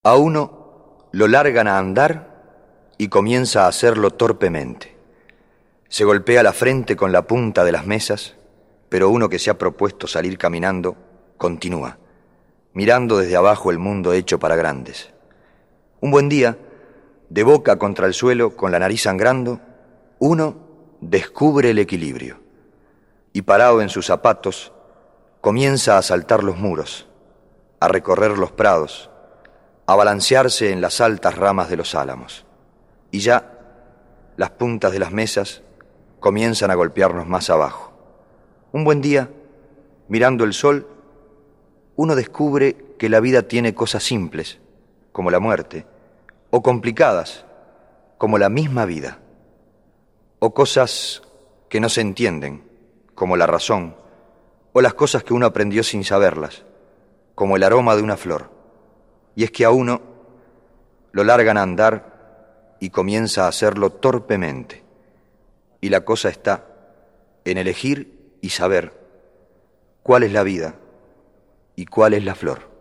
A uno lo largan a andar y comienza a hacerlo torpemente. Se golpea la frente con la punta de las mesas, pero uno que se ha propuesto salir caminando, continúa, mirando desde abajo el mundo hecho para grandes. Un buen día, de boca contra el suelo, con la nariz sangrando, uno descubre el equilibrio y, parado en sus zapatos, comienza a saltar los muros, a recorrer los prados, a balancearse en las altas ramas de los álamos. Y ya las puntas de las mesas comienzan a golpearnos más abajo. Un buen día, mirando el sol, uno descubre que la vida tiene cosas simples, como la muerte, o complicadas, como la misma vida, o cosas que no se entienden, como la razón, o las cosas que uno aprendió sin saberlas, como el aroma de una flor. Y es que a uno lo largan a andar y comienza a hacerlo torpemente. Y la cosa está en elegir y saber cuál es la vida y cuál es la flor.